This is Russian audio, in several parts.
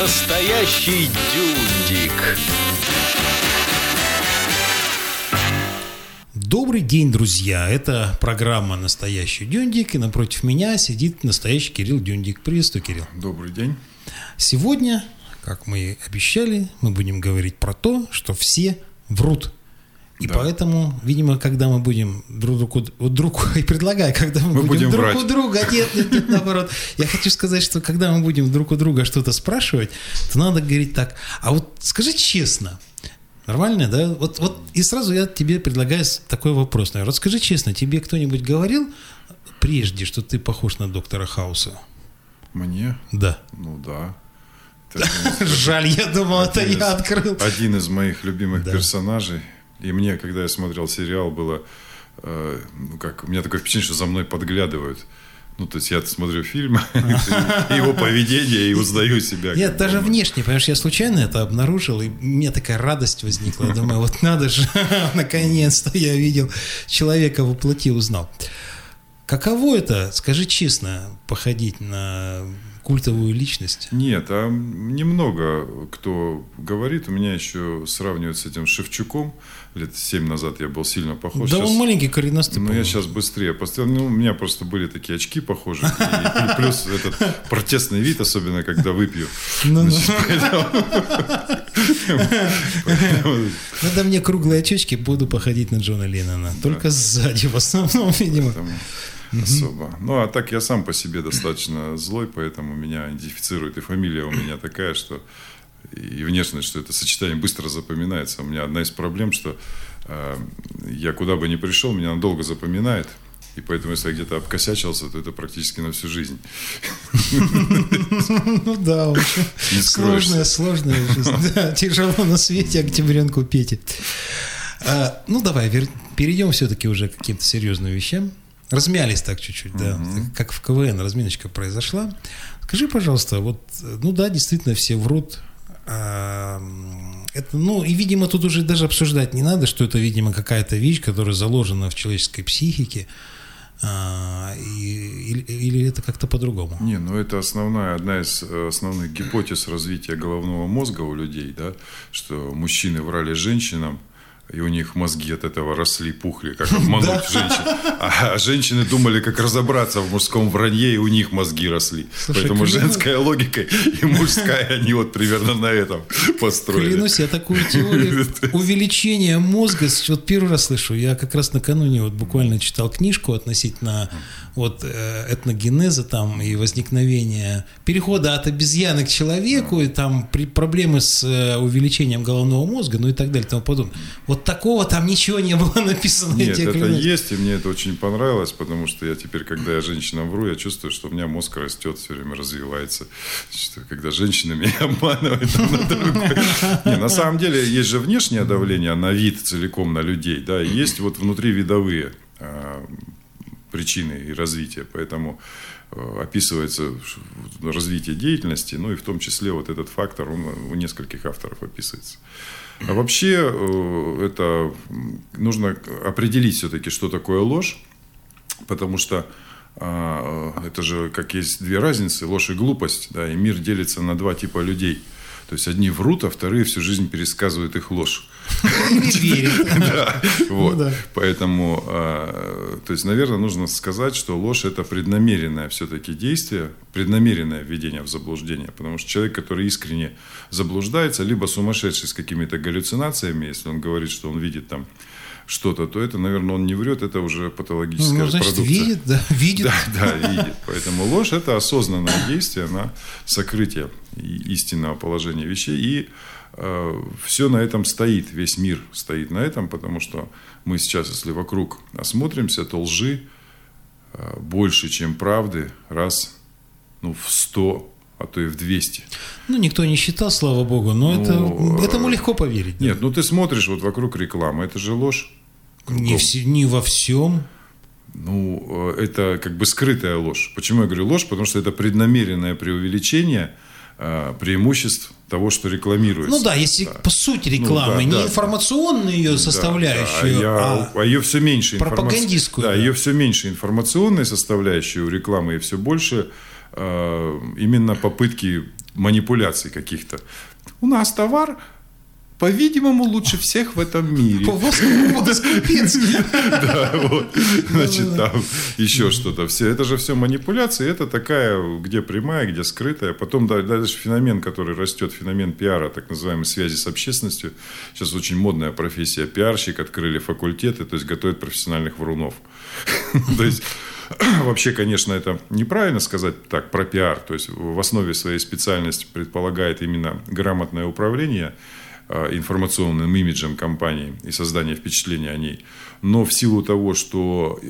Настоящий Дюндик. Добрый день, друзья! Это программа «Настоящий Дюндик», и напротив меня сидит настоящий Кирилл Дюндик. Приветствую, Кирилл. Добрый день. Сегодня, как мы и обещали, мы будем говорить про то, что все врут. И поэтому, видимо, когда мы будем когда мы будем друг у друга, нет, наоборот. Я хочу сказать, что когда мы будем друг у друга что-то спрашивать, то надо говорить так: а вот скажи честно, нормально, да? Вот и сразу я тебе предлагаю такой вопрос, наверное. Вот скажи честно, тебе кто-нибудь говорил прежде, что ты похож на доктора Хауса? Мне? Да. Ну да. Жаль, я думал, это я открыл. Один из моих любимых персонажей. И мне, когда я смотрел сериал, было, у меня такое впечатление, что за мной подглядывают. Ну, то есть я смотрю фильм, его поведение и узнаю себя. Нет, даже внешне, понимаешь, я случайно это обнаружил, и у меня такая радость возникла. Я думаю, вот надо же, наконец-то я видел человека воплоти, узнал. Каково это, скажи честно, походить на культовую личность? Нет, а немного кто говорит. У меня еще сравнивают с этим Шевчуком. Лет 7 назад я был сильно похож. Да, сейчас, он маленький, коренастый. Ну, я сейчас быстрее поставил. Ну, у меня просто были такие очки похожие. И плюс этот протестный вид, особенно когда выпью. Надо мне круглые очечки, буду походить на Джона Леннона. Только сзади, в основном, видимо. Особо. Ну, а так я сам по себе достаточно злой, поэтому меня идентифицирует. И фамилия у меня такая, что и внешность, что это сочетание быстро запоминается. У меня одна из проблем, что я куда бы ни пришел, меня надолго запоминает. И поэтому, если я где-то обкосячился, то это практически на всю жизнь. Ну да, очень сложная жизнь. Тяжело на свете октябренку Пети. Ну давай, перейдем все-таки уже к каким-то серьезным вещам. Размялись так чуть-чуть, да. Как в КВН разминочка произошла. Скажи, пожалуйста, вот, ну да, действительно все врут. Это, ну, и, видимо, тут уже даже обсуждать не надо, что это, видимо, какая-то вещь, которая заложена в человеческой психике. Или это как-то по-другому? Не, ну это одна из основных гипотез развития головного мозга у людей, да, что мужчины врали женщинам, и у них мозги от этого росли, пухли, как обмануть женщин. А женщины думали, как разобраться в мужском вранье, и у них мозги росли. Слушай, поэтому женская логика и мужская, они вот примерно на этом построили. Клянусь, я такую теорию увеличения мозга вот первый раз слышу. Я как раз накануне вот буквально читал книжку относительно вот этногенеза там и возникновения перехода от обезьяны к человеку, и там проблемы с увеличением головного мозга, ну и так далее, и тому подобное. Вот такого там ничего не было написано. Нет, это есть, и мне это очень понравилось, потому что я теперь, когда я женщинам вру, я чувствую, что у меня мозг растет, все время развивается. Что, когда женщина меня обманывает, на самом деле есть же внешнее давление на вид целиком, на людей, да, и есть вот внутривидовые причины и развития, поэтому описывается развитие деятельности, ну и в том числе вот этот фактор, он у нескольких авторов описывается. А вообще это нужно определить все-таки, что такое ложь, потому что это же как есть две разницы, ложь и глупость, да, и мир делится на два типа людей. То есть одни врут, а вторые всю жизнь пересказывают их ложь. Да, вот. Поэтому, то есть, наверное, нужно сказать, что ложь – это преднамеренное все-таки действие, преднамеренное введение в заблуждение. Потому что человек, который искренне заблуждается, либо сумасшедший с какими-то галлюцинациями, если он говорит, что он видит там что-то, то это, наверное, он не врет, это уже патологическая продукция. Значит, видит, да? Видит. Да, видит. Поэтому ложь – это осознанное действие на сокрытие истинного положения вещей. И все на этом стоит, весь мир стоит на этом, потому что мы сейчас, если вокруг осмотримся, то лжи больше, чем правды, раз в 100, а то и в 200. Ну, никто не считал, слава богу, но этому легко поверить. Нет, ты смотришь вот вокруг рекламы, это же ложь. Не во всем. Это как бы скрытая ложь. Почему я говорю ложь? Потому что это преднамеренное преувеличение преимуществ того, что рекламируется. Ну да, если по сути рекламы, не информационную ее составляющую, а ее все меньше пропагандистскую. Ее все меньше информационной составляющей у рекламы, и все больше именно попытки манипуляций каких-то. У нас товар, по-видимому, лучше всех в этом мире. У вас капец. Да, вот. Значит, там еще что-то. Это же все манипуляции. Это такая, где прямая, где скрытая. Потом дальше феномен, который растет, феномен пиара, так называемой связи с общественностью. Сейчас очень модная профессия пиарщик. Открыли факультеты, то есть готовят профессиональных врунов. То есть вообще, конечно, это неправильно сказать так про пиар. То есть в основе своей специальности предполагает именно грамотное управление информационным имиджем компании и создание впечатления о ней. Но в силу того, что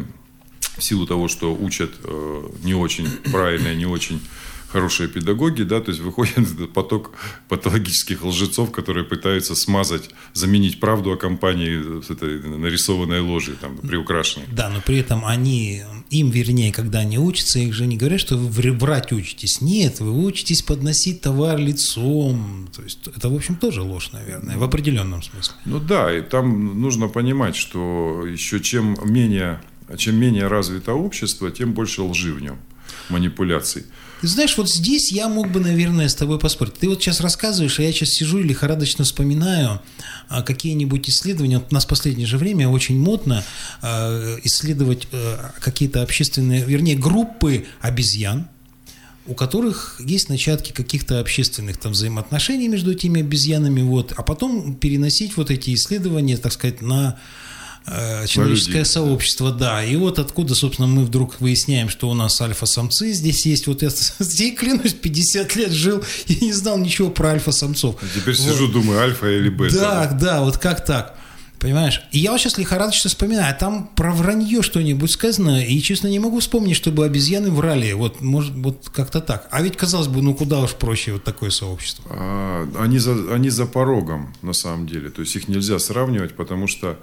учат не очень правильные, не очень хорошие педагоги, да, то есть выходит этот поток патологических лжецов, которые пытаются смазать, заменить правду о компании с этой нарисованной ложью, там, приукрашенной. Да, но при этом вернее, когда они учатся, их же не говорят, что вы врать учитесь. Нет, вы учитесь подносить товар лицом. То есть это, в общем, тоже ложь, наверное, в определенном смысле. Ну да, и там нужно понимать, что еще чем менее развито общество, тем больше лжи в нем, манипуляций. Ты знаешь, вот здесь я мог бы, наверное, с тобой поспорить. Ты вот сейчас рассказываешь, а я сейчас сижу и лихорадочно вспоминаю какие-нибудь исследования. Вот у нас в последнее же время очень модно исследовать какие-то общественные, вернее, группы обезьян, у которых есть начатки каких-то общественных там взаимоотношений между этими обезьянами, вот, а потом переносить вот эти исследования, так сказать, на человеческое сообщество, да. И вот откуда, собственно, мы вдруг выясняем, что у нас альфа-самцы здесь есть. Вот я здесь, клянусь, 50 лет жил и не знал ничего про альфа-самцов. Теперь сижу, думаю, альфа или бета. Да, вот как так? Понимаешь? И я вот сейчас лихорадочно вспоминаю, там про вранье что-нибудь сказано, и, честно, не могу вспомнить, чтобы обезьяны врали. Вот, может, вот как-то так. А ведь, казалось бы, куда уж проще вот такое сообщество. Они за порогом, на самом деле. То есть их нельзя сравнивать, потому что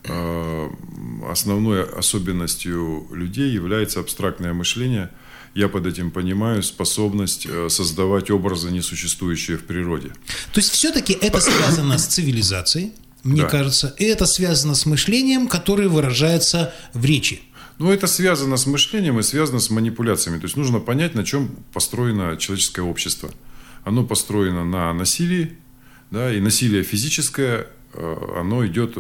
основной особенностью людей является абстрактное мышление. Я под этим понимаю способность создавать образы, несуществующие в природе. То есть все-таки это связано с цивилизацией, мне кажется, и это связано с мышлением, которое выражается в речи. Ну, это связано с мышлением и связано с манипуляциями. То есть нужно понять, на чем построено человеческое общество. Оно построено на насилии, да, и насилие физическое, оно идет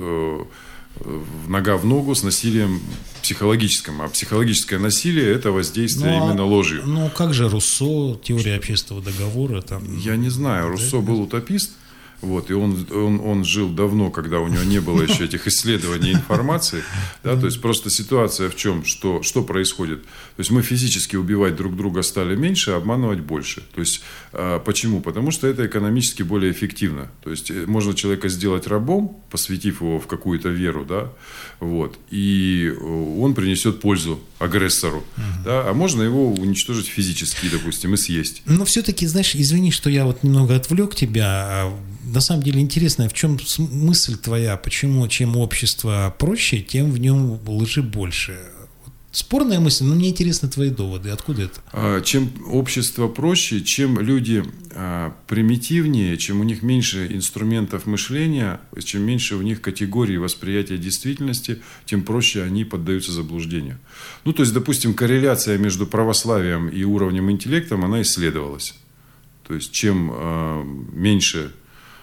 нога в ногу с насилием психологическим. А психологическое насилие – это воздействие именно ложью. Ну, как же Руссо, теория общественного договора? Там, я не знаю. Руссо был утопист. Вот, и он жил давно, когда у него не было еще этих исследований информации. Да, то есть просто ситуация в чем, что происходит. То есть мы физически убивать друг друга стали меньше, а обманывать больше. То есть почему? Потому что это экономически более эффективно. То есть можно человека сделать рабом, посвятив его в какую-то веру, да, вот, и он принесет пользу агрессору. Да, а можно его уничтожить физически, допустим, и съесть. Но все-таки, знаешь, извини, что я вот немного отвлек тебя. На самом деле интересно, в чем мысль твоя, почему чем общество проще, тем в нем лжи больше? Спорная мысль, но мне интересны твои доводы. Откуда это? Чем общество проще, чем люди примитивнее, чем у них меньше инструментов мышления, чем меньше у них категорий восприятия действительности, тем проще они поддаются заблуждению. Ну, то есть, допустим, корреляция между православием и уровнем интеллекта, она исследовалась. То есть, чем меньше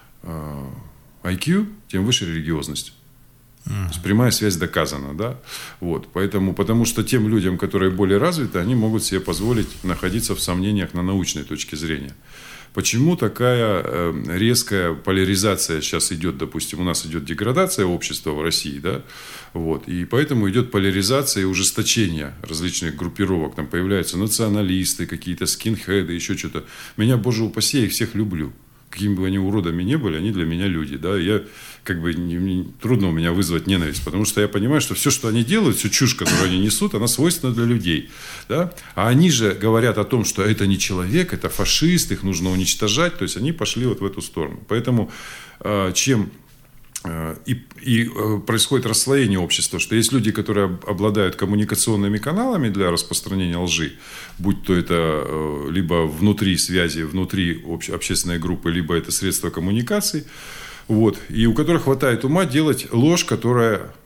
IQ, тем выше религиозность. То есть прямая связь доказана, да? Вот, потому что тем людям, которые более развиты, они могут себе позволить находиться в сомнениях на научной точке зрения. Почему такая резкая поляризация сейчас идет, допустим, у нас идет деградация общества в России, да? Вот, и поэтому идет поляризация и ужесточение различных группировок. Там появляются националисты, какие-то скинхеды, еще что-то. Меня, боже упаси, я их всех люблю. Какими бы они уродами не были, они для меня люди. Да? Трудно у меня вызвать ненависть, потому что я понимаю, что все, что они делают, всю чушь, которую они несут, она свойственна для людей. Да? А они же говорят о том, что это не человек, это фашист, их нужно уничтожать. То есть они пошли вот в эту сторону. Поэтому происходит расслоение общества, что есть люди, которые обладают коммуникационными каналами для распространения лжи, будь то это либо внутри связи, внутри общественной группы, либо это средства коммуникации, вот, и у которых хватает ума делать ложь, которая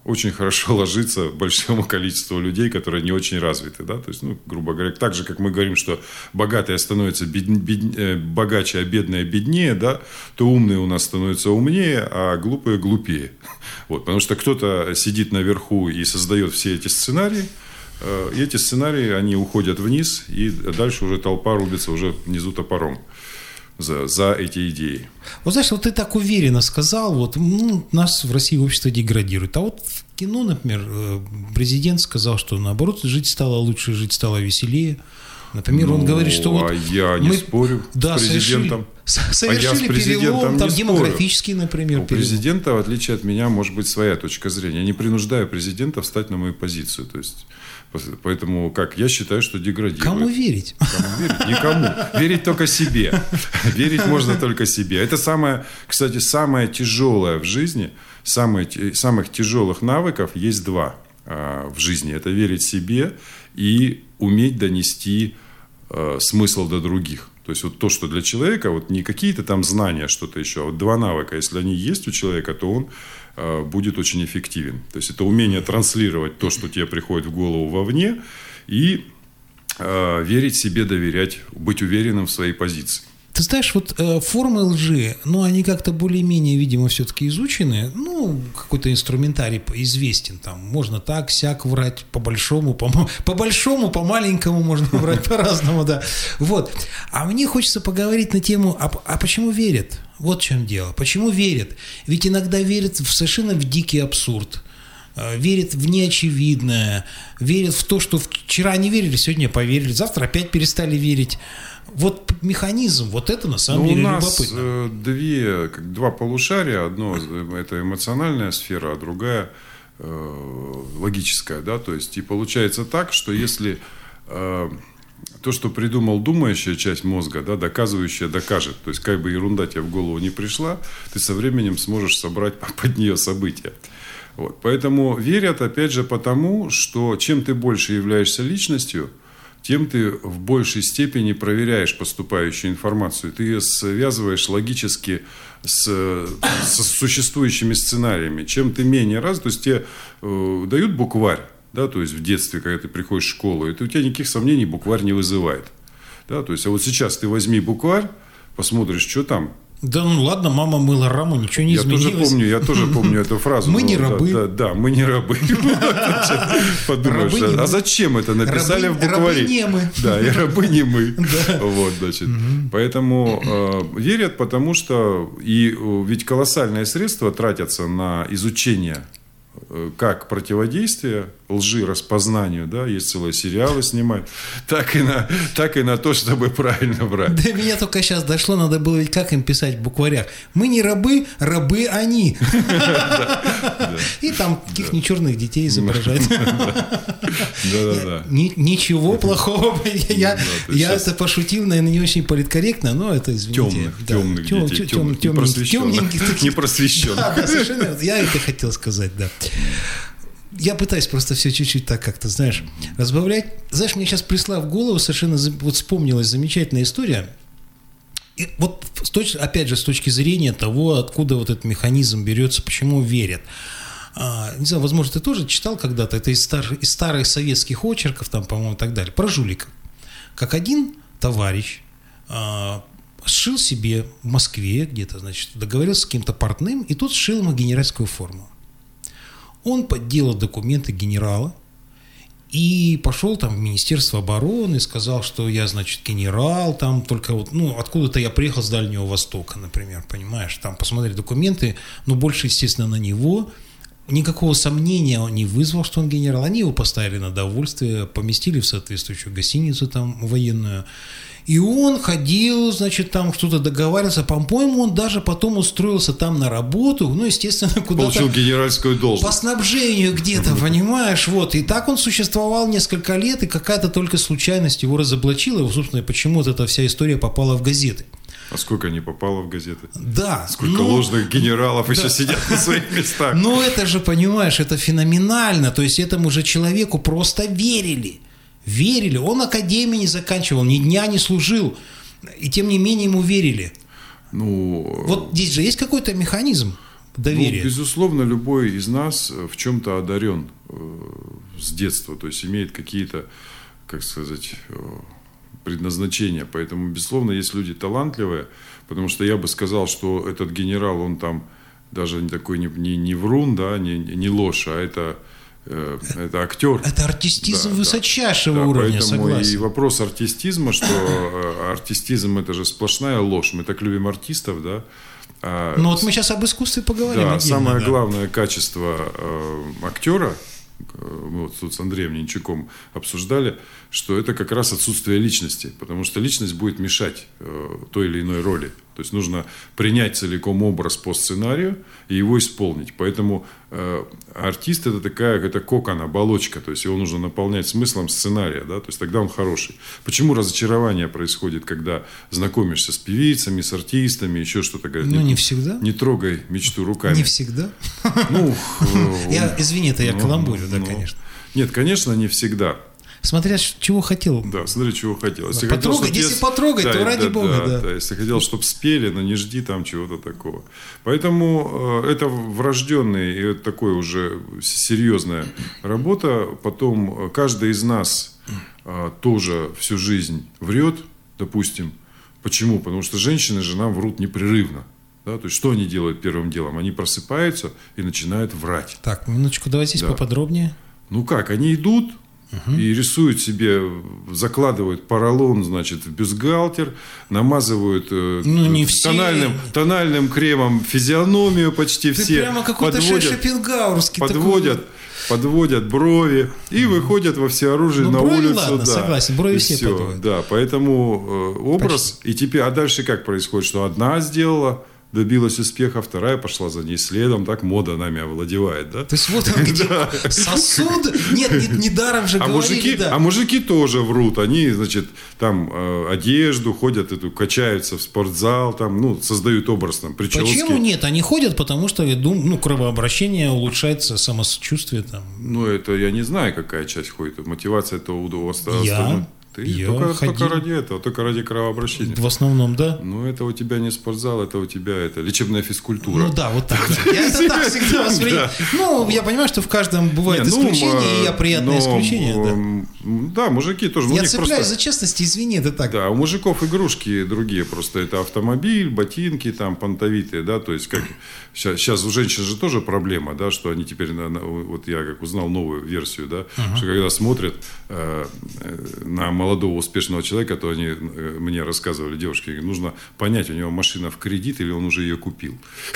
очень хорошо ложится большому количеству людей, которые не очень развиты. Да? То есть, грубо говоря, так же, как мы говорим, что богатые становятся богаче, а бедные беднее, да? То умные у нас становятся умнее, а глупые глупее. Вот. Потому что кто-то сидит наверху и создает все эти сценарии, и эти сценарии, они уходят вниз, и дальше уже толпа рубится уже внизу топором за эти идеи. Вот знаешь, вот ты так уверенно сказал, вот нас в России общество деградирует. А вот в кино, например, президент сказал, что наоборот, жить стало лучше, жить стало веселее. Например, он говорит, что вот... А я не спорю с президентом. Совершили перелом, там демографический, например. У президента, в отличие от меня, может быть своя точка зрения. Я не принуждаю президента встать на мою позицию. То есть, поэтому, я считаю, что деградирует. Кому верить? Кому верить? Никому. Верить только себе. Верить можно только себе. Это кстати, самое тяжелое в жизни, самых тяжелых навыков есть два в жизни. Это верить себе и уметь донести смысл до других. То есть, вот то, что для человека, вот не какие-то там знания, что-то еще, а вот два навыка, если они есть у человека, то он будет очень эффективен. То есть, это умение транслировать то, что тебе приходит в голову вовне, и верить себе, доверять, быть уверенным в своей позиции. Ты знаешь, вот формы лжи, они как-то более-менее, видимо, все-таки изучены. Какой-то инструментарий известен. Там можно так, сяк врать, по-большому, по-маленькому можно врать по-разному, да. Вот. А мне хочется поговорить на тему, а почему верят? Вот в чем дело. Почему верят? Ведь иногда верят совершенно в дикий абсурд. Верят в неочевидное. Верят в то, что вчера не верили, сегодня поверили, завтра опять перестали верить. Вот механизм, вот это на самом деле любопытно. У нас два полушария. Одно – это эмоциональная сфера, а другая логическая. Да? То есть, и получается так, что если то, что придумал думающая часть мозга, да, доказывающая докажет, то есть, как бы ерунда тебе в голову не пришла, ты со временем сможешь собрать под нее события. Вот. Поэтому верят, опять же, потому, что чем ты больше являешься личностью, тем ты в большей степени проверяешь поступающую информацию. Ты ее связываешь логически с существующими сценариями. Чем ты менее то есть тебе дают букварь, да, то есть в детстве, когда ты приходишь в школу, и у тебя никаких сомнений букварь не вызывает. Да, то есть, а вот сейчас ты возьми букварь, посмотришь, что там. Да ладно, мама мыла раму, ничего не изменилось. Я тоже помню эту фразу. Мы не рабы. Да, мы не рабы. Подумаешь, а зачем это написали в букваре? Рабы не мы. Да, и рабы не мы. Вот, значит. Поэтому верят, потому что ведь колоссальные средства тратятся на изучение как противодействие лжи, распознанию, да, есть целые сериалы снимают, так и на то, чтобы правильно брать. До меня только сейчас дошло, надо было ведь как им писать в букварях. Мы не рабы, рабы они. И там каких-нибудь черных детей изображать. Ничего плохого. Я это пошутил, наверное, не очень политкорректно, но это, извините. Темных детей, темненьких. Непросвещенных. Да, совершенно. Я это хотел сказать, да. Я пытаюсь просто все чуть-чуть так как-то, знаешь, разбавлять. Знаешь, мне сейчас пришла в голову совершенно, вот вспомнилась замечательная история. И вот опять же, с точки зрения того, откуда вот этот механизм берется, почему верят. Не знаю, возможно, ты тоже читал когда-то, это из старых советских очерков, там, по-моему, и так далее, про жулика. Как один товарищ сшил себе в Москве где-то, значит, договорился с каким-то портным, и тот сшил ему генеральскую форму. Он подделал документы генерала и пошел там в Министерство обороны, сказал, что я, значит, генерал, там только вот, откуда-то я приехал с Дальнего Востока, например, понимаешь, там посмотреть документы, но больше, естественно, на него. Никакого сомнения он не вызвал, что он генерал. Они его поставили на довольствие, поместили в соответствующую гостиницу там военную. И он ходил, значит, там что-то договаривался. По-моему, он даже потом устроился там на работу. Естественно, куда-то... Получил генеральскую должность. По снабжению где-то, понимаешь? Вот. И так он существовал несколько лет, и какая-то только случайность его разоблачила. И, собственно, почему-то эта вся история попала в газеты. А сколько не попало в газеты? Да. Сколько ложных генералов еще сидят на своих местах. Это же, понимаешь, это феноменально. То есть, этому же человеку просто верили. Верили. Он академию не заканчивал, ни дня не служил. И тем не менее ему верили. Вот здесь же есть какой-то механизм. доверие. Ну, безусловно, любой из нас в чем-то одарен с детства, то есть имеет какие-то, как сказать, предназначения. Поэтому, безусловно, есть люди талантливые, потому что я бы сказал, что этот генерал, он там даже такой не врун, да, не ложь, а это актер. Это артистизм высочайшего уровня, поэтому согласен. И вопрос артистизма, что артистизм это же сплошная ложь. Мы так любим артистов, да. Ну вот мы сейчас об искусстве поговорим. Да, отдельно, самое главное качество актера, мы вот тут с Андреем Ненчуком обсуждали, что это как раз отсутствие личности, потому что личность будет мешать той или иной роли. То есть нужно принять целиком образ по сценарию и его исполнить. Поэтому артист это кокон, оболочка, то есть его нужно наполнять смыслом сценария, да? То есть тогда он хороший. Почему разочарование происходит, когда знакомишься с певицами, с артистами, еще что-то? Говорят, ну, не всегда. Не трогай мечту руками. Не всегда. Ну, извини, это я каламбурю, да, конечно. Нет, конечно, не всегда. Смотря чего хотел. Да, смотри, чего хотел. Если потрогать, то ради бога. Да, если хотел, чтобы спели, но не жди там чего-то такого. Поэтому это врожденный и такой уже серьезная работа. Потом каждый из нас тоже всю жизнь врет, допустим. Почему? Потому что женщины же нам врут непрерывно. Да, то есть, что они делают первым делом? Они просыпаются и начинают врать. Так, минуточку, давай здесь поподробнее. Ну как, они идут и рисуют себе, закладывают поролон, значит, в бюстгальтер, намазывают тональным кремом физиономию почти Ты все. Прямо какой-то шопенгауэрский подводят брови и выходят во всеоружие на брови, улицу. Ладно, да, согласен, брови все подводят. Да, поэтому образ. Почти. И теперь, а дальше как происходит, что одна сделала, добилась успеха, вторая пошла за ней следом, так мода нами овладевает, да? То есть вот он где сосуд, не даром же говорили, а мужики тоже врут, они, значит, там одежду ходят, качаются в спортзал, там, создают образ, там, прически. Почему нет? Они ходят, потому что, кровообращение улучшается, самосочувствие там. Ну, это я не знаю, какая часть ходит, мотивация это удовольствия. Только ради этого, только ради кровообращения. В основном, да? Ну, это у тебя не спортзал, это у тебя лечебная физкультура. Ну да, вот так. Я это так всегда воспринимаю. Ну, я понимаю, что в каждом бывает исключение, и я приятное исключение. Да, мужики тоже. Я цепляюсь за честность, извини, это так. Да, у мужиков игрушки другие просто. Это автомобиль, ботинки, там, понтовитые, да, то есть как... Сейчас у женщин же тоже проблема, да, что они теперь, вот я как узнал новую версию, да, что когда смотрят на молодого успешного человека, то они мне рассказывали, девушки, нужно понять, у него машина в кредит или он уже ее купил.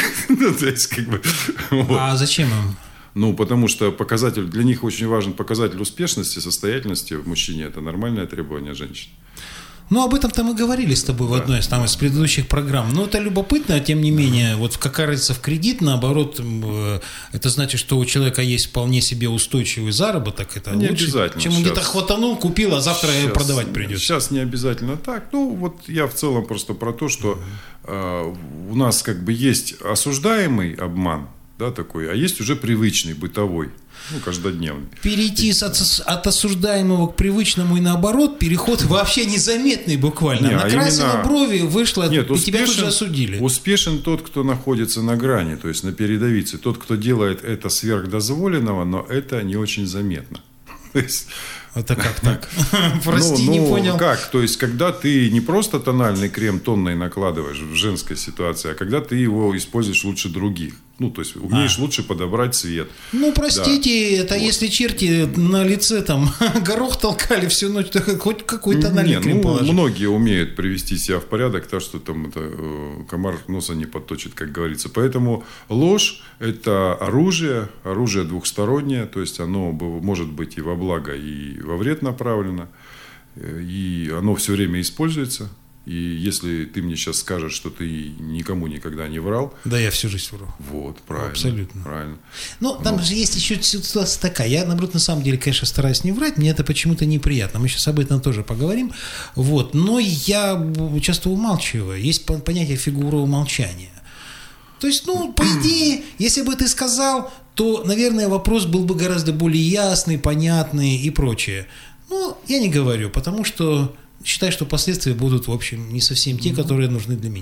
А зачем им? Ну, потому что показатель, для них очень важен показатель успешности, состоятельности в мужчине. Это нормальное требование женщин. Ну, об этом-то мы говорили с тобой в одной из предыдущих программ. Но это любопытно, тем не менее, вот как разница в кредит, наоборот, это значит, что у человека есть вполне себе устойчивый заработок. Это не лучше, обязательно. Чем он где-то хватанул, купил, а завтра продавать придется. Сейчас не обязательно так. Ну, вот я в целом просто про то, что у нас как бы есть осуждаемый обман, да, такой, а есть уже привычный, бытовой. Каждодневный. Перейти от осуждаемого к привычному и наоборот, переход вообще незаметный буквально. Накрасила брови, вышла, и тебя тут же осудили. Успешен тот, кто находится на грани, то есть на передовице. Тот, кто делает это сверхдозволенного, но это не очень заметно. Это как так? Прости, не понял. Как? То есть, когда ты не просто тональный крем тонной накладываешь в женской ситуации, а когда ты его используешь лучше других. Ну, то есть, умеешь лучше подобрать цвет. Ну, простите, это если черти на лице там горох толкали всю ночь, то хоть какой тональный крем положить. Многие умеют привести себя в порядок, так что там комар носа не подточит, как говорится. Поэтому ложь – это оружие двухстороннее, то есть, оно может быть и во благо, и во вред направлено, и оно все время используется. И если ты мне сейчас скажешь, что ты никому никогда не врал... Да, я всю жизнь вру. Вот, правильно. Абсолютно. Правильно. Ну, там же есть еще ситуация такая. Я, наоборот, на самом деле, конечно, стараюсь не врать. Мне это почему-то неприятно. Мы сейчас об этом тоже поговорим. Вот. Но я часто умалчиваю. Есть понятие фигуры умолчания. То есть, по идее, если бы ты сказал, то, наверное, вопрос был бы гораздо более ясный, понятный и прочее. Но я не говорю, потому что... Считаю, что последствия будут, в общем, не совсем те, которые нужны для меня.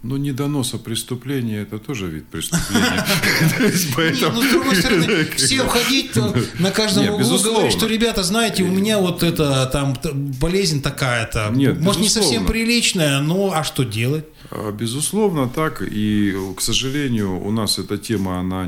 Но недонос о преступлении – это тоже вид преступления. Ну, с другой стороны, всем ходить на каждом углу говорить, что, ребята, знаете, у меня вот это, там, болезнь такая-то. Может, не совсем приличная, но а что делать? Безусловно, так. И, к сожалению, у нас эта тема, она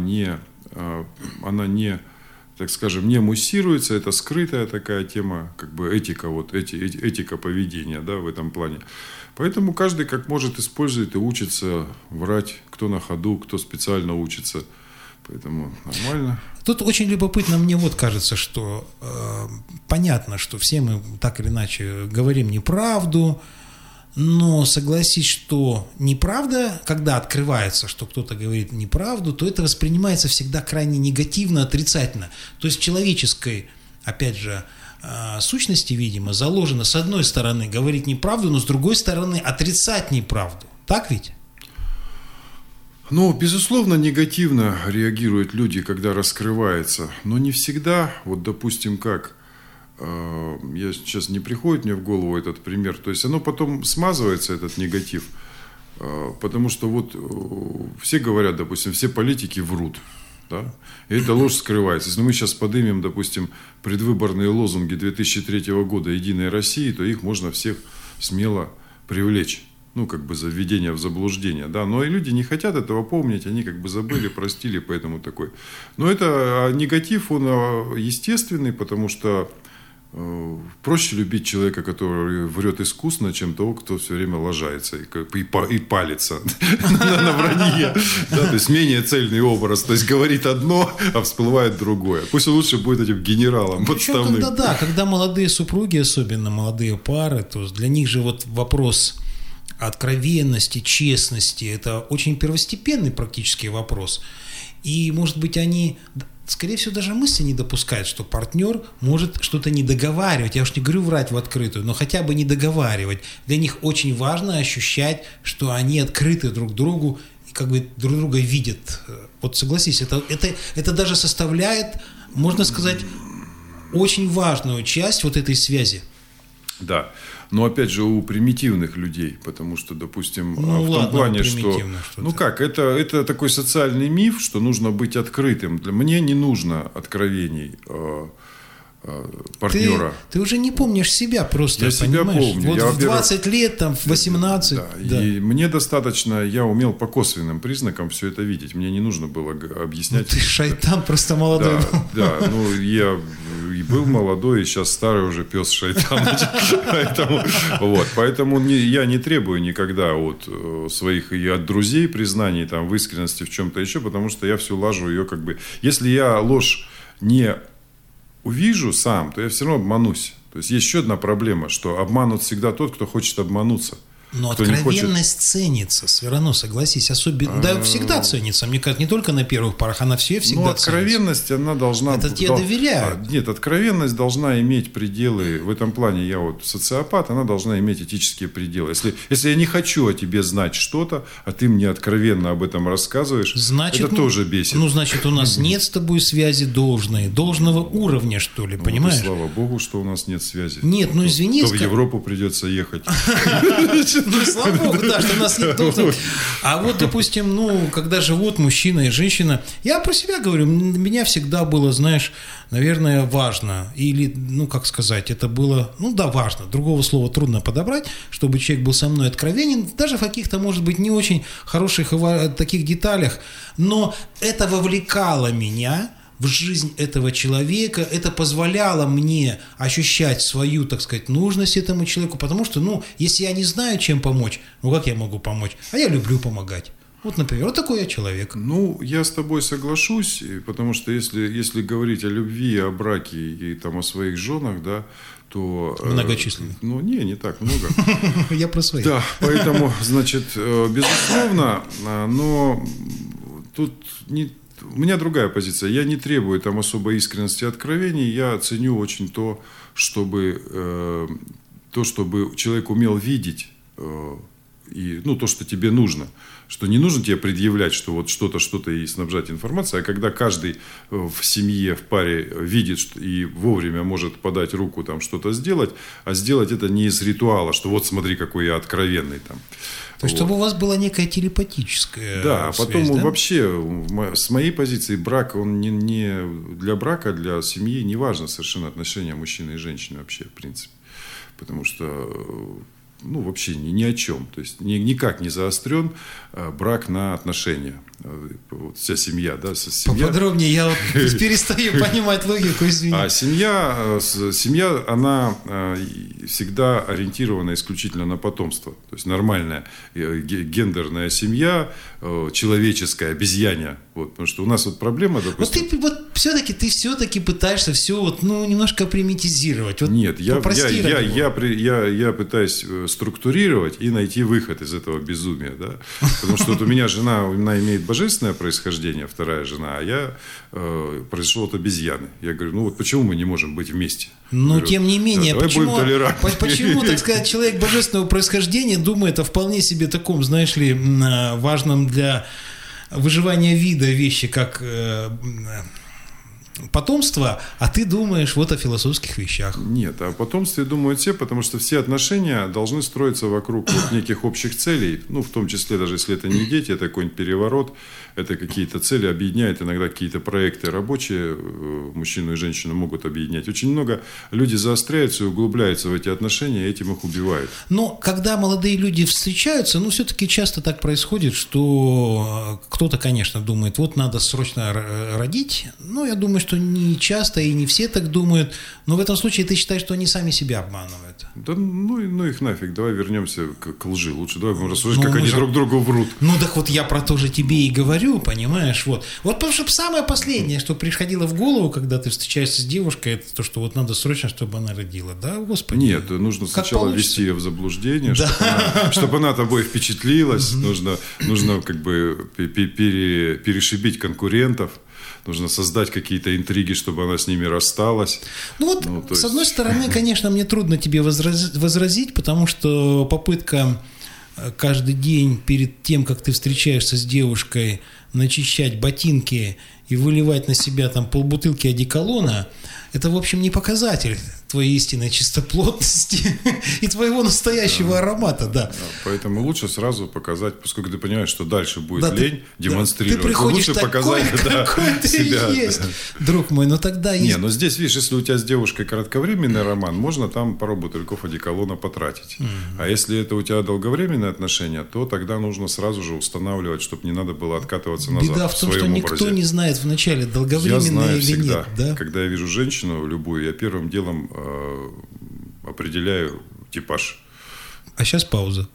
не, так скажем, не муссируется. Это скрытая такая тема, как бы этика, этика поведения, да, в этом плане. Поэтому каждый как может использует и учится врать, кто на ходу, кто специально учится. Поэтому нормально. Тут очень любопытно, мне вот кажется, что понятно, что все мы так или иначе говорим неправду, но согласись, что неправда, когда открывается, что кто-то говорит неправду, то это воспринимается всегда крайне негативно, отрицательно. То есть в человеческой, опять же, сущности, видимо, заложено с одной стороны говорить неправду, но с другой стороны отрицать неправду. Так ведь? Ну, безусловно, негативно реагируют люди, когда раскрывается, но не всегда. Вот, допустим, как, я сейчас не приходит мне в голову этот пример, то есть оно потом смазывается, этот негатив, потому что вот все говорят, допустим, все политики врут. Да? И эта ложь скрывается. Если мы сейчас поднимем, допустим, предвыборные лозунги 2003 года «Единой России», то их можно всех смело привлечь. Ну, как бы за введение в заблуждение. Да? Но и люди не хотят этого помнить, они как бы забыли, простили, поэтому такой. Но это негатив, он естественный, потому что проще любить человека, который врет искусно, чем того, кто все время лажается и палится на вранье. То есть менее цельный образ. То есть говорит одно, а всплывает другое. Пусть лучше будет этим генералом подставным. Когда молодые супруги, особенно молодые пары, то для них же вот вопрос откровенности, честности, это очень первостепенный практически вопрос. И, может быть, они, скорее всего, даже мысли не допускают, что партнер может что-то не договаривать. Я уж не говорю врать в открытую, но хотя бы не договаривать. Для них очень важно ощущать, что они открыты друг другу и как бы друг друга видят. Вот согласись, это даже составляет, можно сказать, очень важную часть вот этой связи. Да. Но опять же у примитивных людей, потому что, допустим, в том плане, что... Ну как, это такой социальный миф, что нужно быть открытым. Мне не нужно откровений партнера. Ты уже не помнишь себя просто, я понимаешь? Себя помню. Вот я, в 20 лет, там, в 18. Да. И мне достаточно, я умел по косвенным признакам все это видеть. Мне не нужно было объяснять. Ты шайтан просто молодой. Да, ну я и был молодой, и сейчас старый уже пес шайтан. Поэтому я не требую никогда от своих и от друзей признаний там, в искренности в чем-то еще, потому что я всю лажу ее как бы... Если я ложь не увижу сам, то я все равно обманусь. То есть есть еще одна проблема, что обманут всегда тот, кто хочет обмануться. Но откровенность ценится, все равно, согласись, особенно, да, всегда ценится, мне кажется, не только на первых порах, она всегда ценится. Откровенность, она должна... Это тебе доверяют. Нет, откровенность должна иметь пределы, в этом плане я вот социопат, она должна иметь этические пределы. Если я не хочу о тебе знать что-то, а ты мне откровенно об этом рассказываешь, это тоже бесит. Ну, значит, у нас нет с тобой связи должного уровня, что ли, понимаешь? Слава Богу, что у нас нет связи. Нет, ну извини. То в Европу придется ехать. Ну, слава Богу, да, что у нас нет должного. А вот, допустим, когда живут мужчина и женщина, я про себя говорю, меня всегда было, знаешь, наверное, важно, или, как сказать, это было, важно, другого слова трудно подобрать, чтобы человек был со мной откровенен, даже в каких-то, может быть, не очень хороших таких деталях, но это вовлекало меня в жизнь этого человека, это позволяло мне ощущать свою, так сказать, нужность этому человеку, потому что, если я не знаю, чем помочь, как я могу помочь? А я люблю помогать. Вот, например, вот такой я человек. Я с тобой соглашусь, потому что если говорить о любви, о браке и там о своих женах, да, то... Многочисленных. Не так много. Я про своих. Да, поэтому, значит, безусловно, но тут у меня другая позиция. Я не требую там особой искренности и откровений. Я ценю очень то, чтобы человек умел видеть и то, что тебе нужно. Что не нужно тебе предъявлять, что вот что-то и снабжать информацией, а когда каждый в семье, в паре видит и вовремя может подать руку, там что-то сделать, а сделать это не из ритуала, что вот смотри, какой я откровенный там. То есть, чтобы у вас была некая телепатическая да, связь, потом да? Вообще, с моей позиции, брак, он не для брака, для семьи не важно совершенно отношения мужчины и женщины вообще, в принципе. Потому что, вообще ни о чем. То есть, никак не заострен брак на отношения. Вот вся семья, да, семья. Поподробнее, я вот перестаю понимать логику, извини. А семья, она всегда ориентирована исключительно на потомство. То есть, нормальная гендерная семья, человеческая, обезьянья. Вот, потому что у нас вот проблема, допустим... ты все-таки пытаешься все немножко примитизировать. Вот нет, я пытаюсь структурировать и найти выход из этого безумия. Да? Потому что вот у меня жена, она имеет божественное происхождение, вторая жена, а я произошел от обезьяны. Я говорю, почему мы не можем быть вместе? Но говорю, тем не менее, почему, так сказать, человек божественного происхождения думает о вполне себе таком, знаешь ли, важном для выживания вида вещи, как потомство, а ты думаешь вот о философских вещах. Нет, о потомстве думают все, потому что все отношения должны строиться вокруг неких общих целей, в том числе, даже если это не дети, это какой-нибудь переворот, это какие-то цели объединяют, иногда какие-то проекты рабочие, мужчину и женщину могут объединять. Очень много людей заостряются и углубляются в эти отношения, и этим их убивают. Но когда молодые люди встречаются, все-таки часто так происходит, что кто-то, конечно, думает, вот надо срочно родить, я думаю, что не часто и не все так думают, но в этом случае ты считаешь, что они сами себя обманывают? Да их нафиг, давай вернемся к лжи. Лучше давай будем рассуждать, как они друг другу врут. Так вот я про то же тебе и говорю, понимаешь? Вот потому что самое последнее, что приходило в голову, когда ты встречаешься с девушкой, это то, что вот надо срочно, чтобы она родила. Да, Господи. Нет, нужно сначала ввести ее в заблуждение, чтобы она тобой впечатлилась. Нужно как бы перешибить конкурентов. Нужно создать какие-то интриги, чтобы она с ними рассталась. С одной стороны, конечно, мне трудно тебе возразить, потому что попытка каждый день перед тем, как ты встречаешься с девушкой, начищать ботинки и выливать на себя там полбутылки одеколона, это, в общем, не показатель твоей истинной чистоплотности и твоего настоящего аромата, да. Поэтому лучше сразу показать, поскольку ты понимаешь, что дальше будет лень, демонстрировать. Ты приходишь лучше такой, какой ты себя. Есть. Друг мой, тогда есть... Не, здесь, видишь, если у тебя с девушкой кратковременный роман, можно там пару бутыльков одеколона потратить. А если это у тебя долговременные отношения, то тогда нужно сразу же устанавливать, чтобы не надо было откатываться назад. Беда в том, что никто не знает вначале, долговременное или всегда. Нет. Да? Когда я вижу женщину любую, я первым делом определяю типаж. А сейчас пауза.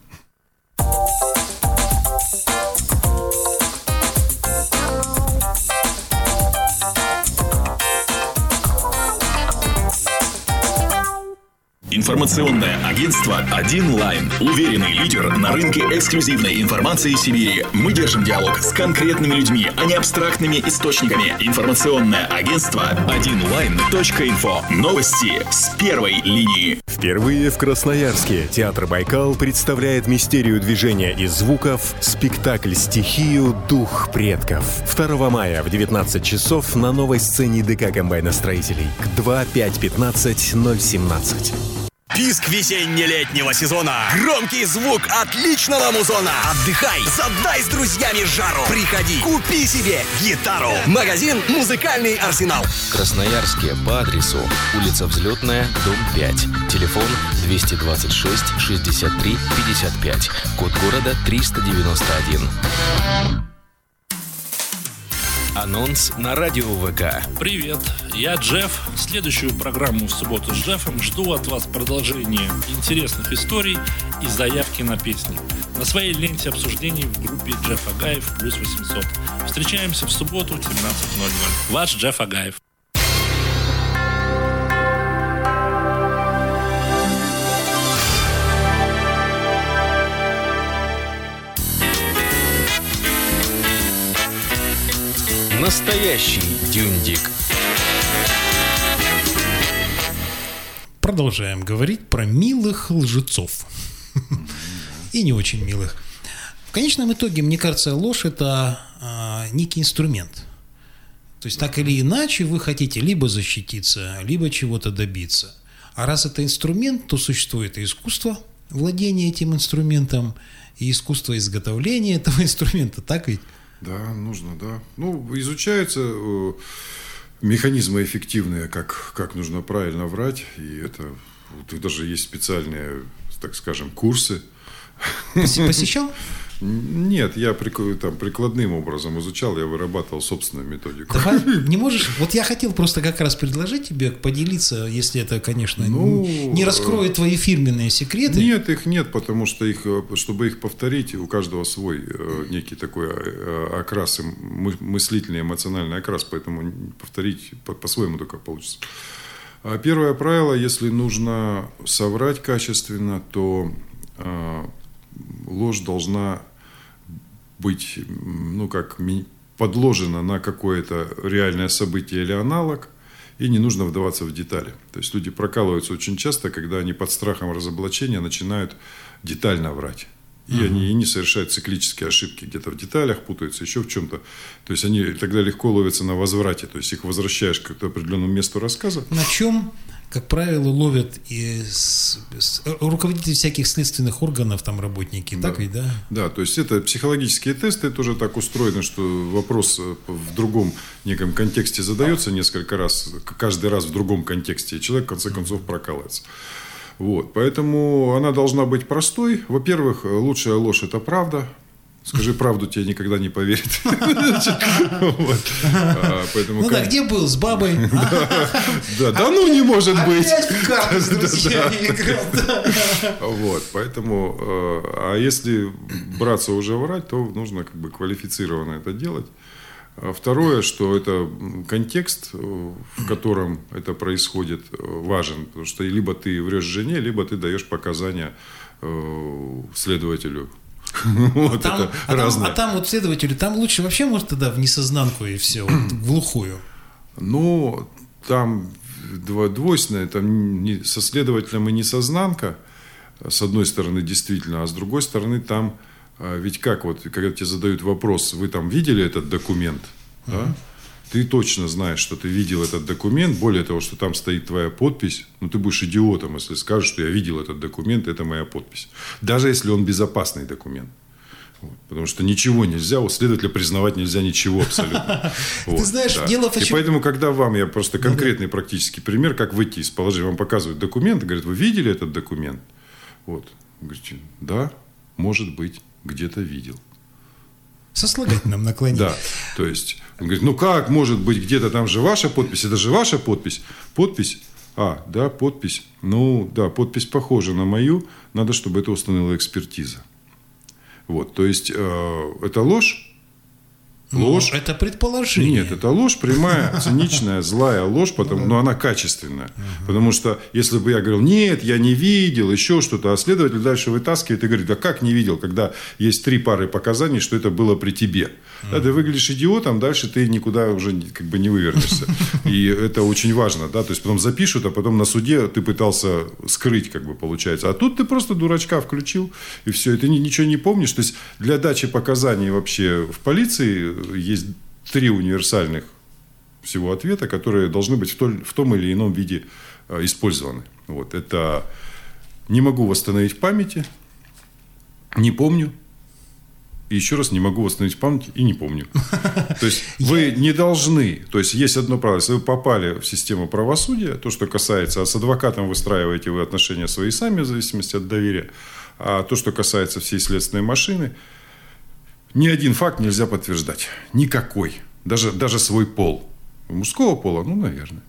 Информационное агентство «Один Лайн». Уверенный лидер на рынке эксклюзивной информации Сибири. Мы держим диалог с конкретными людьми, а не абстрактными источниками. Информационное агентство одинлайн.инфо. Новости с первой линии. Впервые в Красноярске театр «Байкал» представляет мистерию движения и звуков, спектакль «Стихию. Дух предков». 2 мая в 19 часов на новой сцене ДК комбайностроителей. К 2-5-15-017. Писк весенне-летнего сезона. Громкий звук отличного музона. Отдыхай, задай с друзьями жару. Приходи, купи себе гитару. Магазин «Музыкальный арсенал». В Красноярске по адресу улица Взлетная, дом 5. Телефон 226 63 55. Код города 391. Анонс на радио ВК. Привет, я Джефф. Следующую программу в субботу с Джеффом жду от вас продолжения интересных историй и заявки на песни. На своей ленте обсуждений в группе Джефф Агаев плюс 800. Встречаемся в субботу в 17:00. Ваш Джефф Агаев. Настоящий Дюндик. Продолжаем говорить про милых лжецов. и не очень милых. В конечном итоге, мне кажется, ложь – это некий инструмент. То есть так или иначе вы хотите либо защититься, либо чего-то добиться. А раз это инструмент, то существует и искусство владения этим инструментом, и искусство изготовления этого инструмента, так ведь? Да, нужно, да. Ну, изучаются механизмы эффективные, как нужно правильно врать, и это даже есть специальные, так скажем, курсы. Посещал? Нет, я прикладным образом изучал, я вырабатывал собственную методику. Давай, не можешь? Вот я хотел просто как раз предложить тебе поделиться, если это, конечно, не раскроет твои фирменные секреты. Нет, их нет, потому что чтобы их повторить, у каждого свой некий такой окрас, мыслительный, эмоциональный окрас, поэтому повторить по-своему только получится. Первое правило, если нужно соврать качественно, то ложь должна быть, подложена на какое-то реальное событие или аналог, и не нужно вдаваться в детали. То есть люди прокалываются очень часто, когда они под страхом разоблачения начинают детально врать. И они совершают циклические ошибки, где-то в деталях путаются, еще в чем-то. То есть они тогда легко ловятся на возврате, то есть их возвращаешь к определенному месту рассказа. На чем, как правило, ловят руководители всяких следственных органов, там работники, да. Так ведь, да? Да, то есть это психологические тесты, тоже так устроены, что вопрос в другом неком контексте задается несколько раз, каждый раз в другом контексте, и человек в конце концов прокалывается. Вот, поэтому она должна быть простой. Во-первых, лучшая ложь – это правда. Скажи правду, тебе никогда не поверят. Ну да, где был? С бабой? Да, ну не может быть. Опять в карты с друзьями играл. Вот, поэтому, а если браться уже врать, то нужно квалифицированно это делать. Второе, что это контекст, в котором это происходит, важен. Потому что либо ты врешь жене, либо ты даешь показания следователю. Вот это разное. А там вот следователю, там лучше вообще, может, тогда в несознанку и все, в глухую? Ну, там двойственное, там со следователем и несознанка, с одной стороны, действительно, а с другой стороны, там ведь как вот, когда тебе задают вопрос, вы там видели этот документ, да? Ты точно знаешь, что ты видел этот документ, более того, что там стоит твоя подпись, ты будешь идиотом, если скажешь, что я видел этот документ, это моя подпись. Даже если он безопасный документ. Вот. Потому что ничего нельзя, у следователя признавать нельзя ничего абсолютно. Ты знаешь, дело в чем... И поэтому, когда вам, я просто конкретный практический пример, как выйти из положения, вам показывают документ, и говорят, вы видели этот документ? Вот. Вы говорите, да, может быть, где-то видел. Сослагательном наклонении. Да, то есть, он говорит, как может быть где-то там же ваша подпись, это же ваша подпись. Подпись, подпись, подпись похожа на мою, надо, чтобы это установила экспертиза. Вот, то есть, это ложь. Ложь. Это предположение. Нет, это ложь прямая, циничная, злая ложь, но она качественная. Потому что, если бы я говорил, нет, я не видел, еще что-то, а следователь дальше вытаскивает и говорит, да как не видел, когда есть 3 пары показаний, что это было при тебе. Да, ты выглядишь идиотом, дальше ты никуда уже не вывернешься. И это очень важно. Да? То есть, потом запишут, а потом на суде ты пытался скрыть, получается. А тут ты просто дурачка включил, и все, и ты ничего не помнишь. То есть, для дачи показаний вообще в полиции есть 3 универсальных всего ответа, которые должны быть в том или ином виде использованы. Вот. Это не могу восстановить в памяти, не помню, и еще раз не могу восстановить в памяти и не помню. То есть, вы не должны, то есть, есть одно правило, если вы попали в систему правосудия, то, что касается, с адвокатом выстраиваете вы отношения свои сами, в зависимости от доверия, а то, что касается всей следственной машины, ни один факт нельзя подтверждать. Никакой. Даже свой пол. Мужского пола, наверное.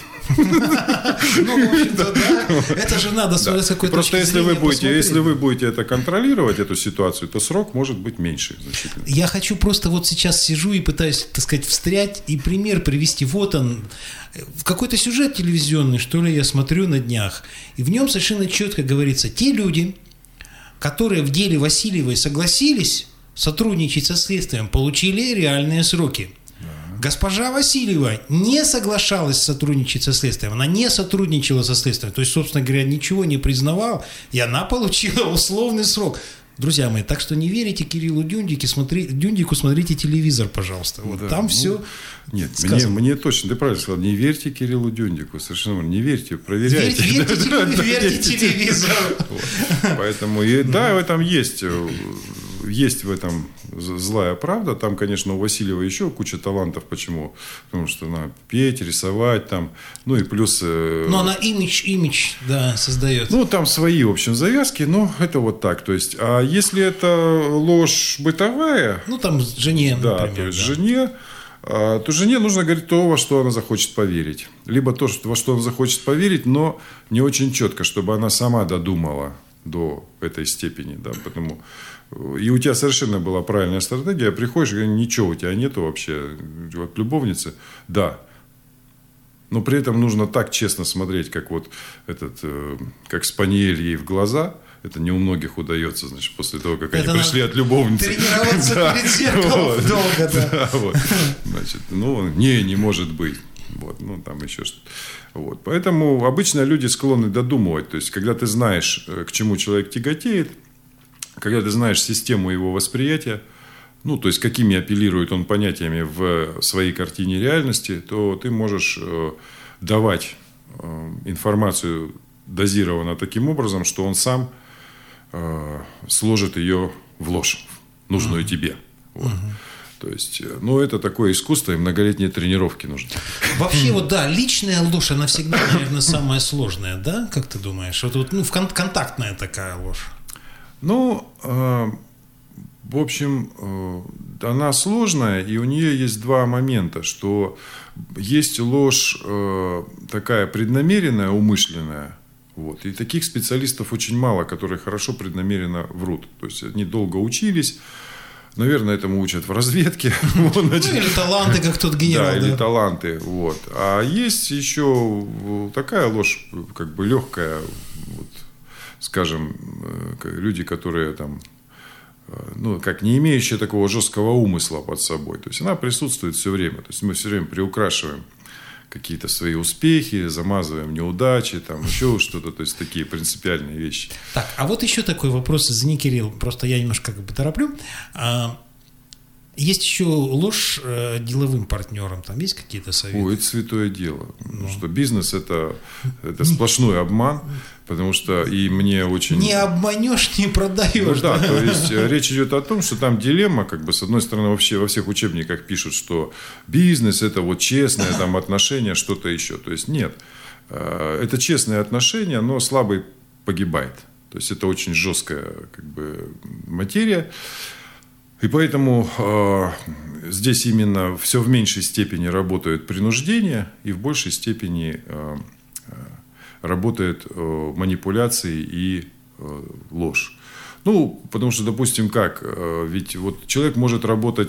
Это же надо с какой-то Просто если вы будете это контролировать, эту ситуацию, то срок может быть меньше значительно. Я хочу просто вот сейчас сижу и пытаюсь, так сказать, встрять и пример привести. Вот он, какой-то сюжет телевизионный, что ли, я смотрю на днях. И в нем совершенно четко говорится, те люди, которые в деле Васильевой согласились сотрудничать со следствием, получили реальные сроки. Госпожа Васильева не соглашалась сотрудничать со следствием, она не сотрудничала со следствием, то есть, собственно говоря, ничего не признавала, и она получила условный срок. Друзья мои, так что не верите Кириллу Дюндику, смотрите телевизор, пожалуйста. Вот да, там все. Нет, мне точно, ты правильно сказал, не верьте Кириллу Дюндику, совершенно не верьте, проверяйте. Верьте телевизору. Поэтому, да, в этом есть в этом злая правда. Там, конечно, у Васильева еще куча талантов. Почему? Потому что она петь, рисовать там. Ну, и плюс... Но она имидж, да, создает. Ну, там свои, в общем, завязки. Но это вот так. То есть, а если это ложь бытовая... Ну, там жене, да, например. То есть, жене... То жене нужно говорить то, во что она захочет поверить. Либо то, во что она захочет поверить, но не очень четко, чтобы она сама додумала до этой степени. Да, потому... И у тебя совершенно была правильная стратегия. Приходишь и говоришь, ничего у тебя нету вообще от любовницы. Да. Но при этом нужно так честно смотреть, как вот как спаниель ей в глаза. Это не у многих удается, значит, после того, как они пришли от любовницы. Тренироваться перед зеркалом долго, да. Значит, не может быть. Вот, там еще что-то. Вот. Поэтому обычно люди склонны додумывать. То есть, когда ты знаешь, к чему человек тяготеет, когда ты знаешь систему его восприятия, то есть, какими апеллирует он понятиями в своей картине реальности, то ты можешь давать информацию дозированно таким образом, что он сам сложит ее в ложь, нужную тебе. Вот. То есть, это такое искусство, и многолетние тренировки нужны. Вообще, личная ложь, она всегда, наверное, самая сложная, да? Как ты думаешь? Контактная такая ложь. В общем, она сложная, и у нее есть два момента, что есть ложь такая преднамеренная, умышленная, вот, и таких специалистов очень мало, которые хорошо преднамеренно врут. То есть, они долго учились, наверное, этому учат в разведке. Или таланты, как тот генерал. Да, или таланты. Вот. А есть еще такая ложь, как бы легкая, скажем, люди, которые там, как не имеющие такого жесткого умысла под собой. То есть, она присутствует все время. То есть, мы все время приукрашиваем какие-то свои успехи, замазываем неудачи, там еще что-то. То есть, такие принципиальные вещи. Так, а вот еще такой вопрос, извини, Кирилл, просто я немножко тороплю. Есть еще ложь деловым партнерам. Там есть какие-то советы? Это святое дело. Потому что бизнес это сплошной обман. Потому что и мне очень... Не обманешь, не продаешь. Да, то есть речь идет о том, что там дилемма, как бы, с одной стороны, вообще во всех учебниках пишут, что бизнес это честное там отношение, что-то еще. То есть нет. Это честные отношения, но слабый погибает. То есть это очень жесткая материя. И поэтому здесь именно все в меньшей степени работает принуждение, и в большей степени работает манипуляции и ложь. Потому что, допустим, ведь человек может работать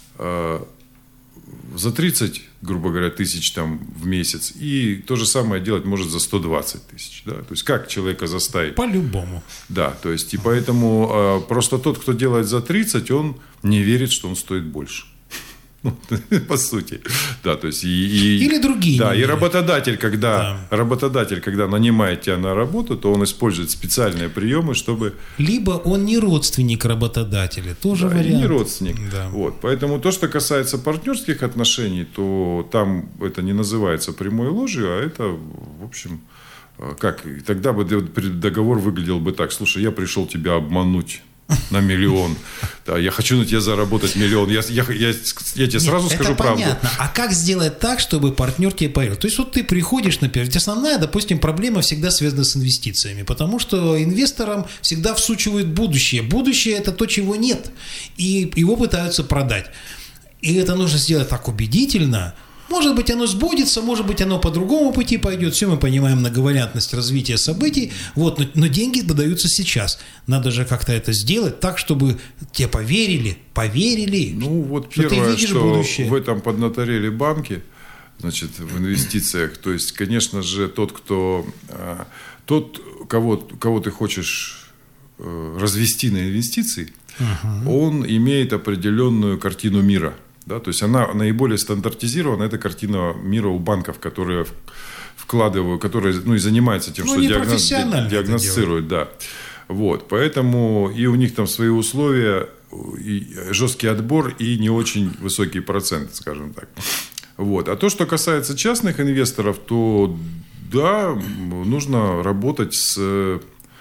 за 30, грубо говоря, тысяч там в месяц, и то же самое делать может за 120 тысяч. Да? То есть, как человека заставить? По-любому. Да, то есть, и поэтому просто тот, кто делает за 30, он не верит, что он стоит больше. По сути. Да, то есть, или другие. Да, и работодатель, когда нанимает тебя на работу, то он использует специальные приемы, чтобы... Либо он не родственник работодателя, тоже вариант. Не родственник. Да. Вот. Поэтому то, что касается партнерских отношений, то там это не называется прямой ложью, а это, в общем, тогда бы договор выглядел бы так: слушай, я пришел тебя обмануть на 1 миллион. Да, я хочу на тебя заработать 1 миллион. Я тебе сразу скажу правду. Понятно. А как сделать так, чтобы партнер тебе поверил? То есть, ты приходишь, например, ведь основная, допустим, проблема всегда связана с инвестициями, потому что инвесторам всегда всучивают будущее. Будущее – это то, чего нет, и его пытаются продать. И это нужно сделать так убедительно. Может быть, оно сбудется, может быть, оно по другому пути пойдет. Все мы понимаем многовариантность развития событий. Но деньги подаются сейчас. Надо же как-то это сделать так, чтобы тебе поверили. Первое, что в этом поднаторели банки, значит, в инвестициях. То есть, конечно же, тот, кого ты хочешь развести на инвестиции, он имеет определенную картину мира. Да, то есть, она наиболее стандартизирована, это картина мира у банков, которые вкладывают, которые и занимаются тем, что диагностируют. Да. Вот, поэтому и у них там свои условия, и жесткий отбор и не очень высокий процент, скажем так. Вот. А то, что касается частных инвесторов, то да, нужно работать с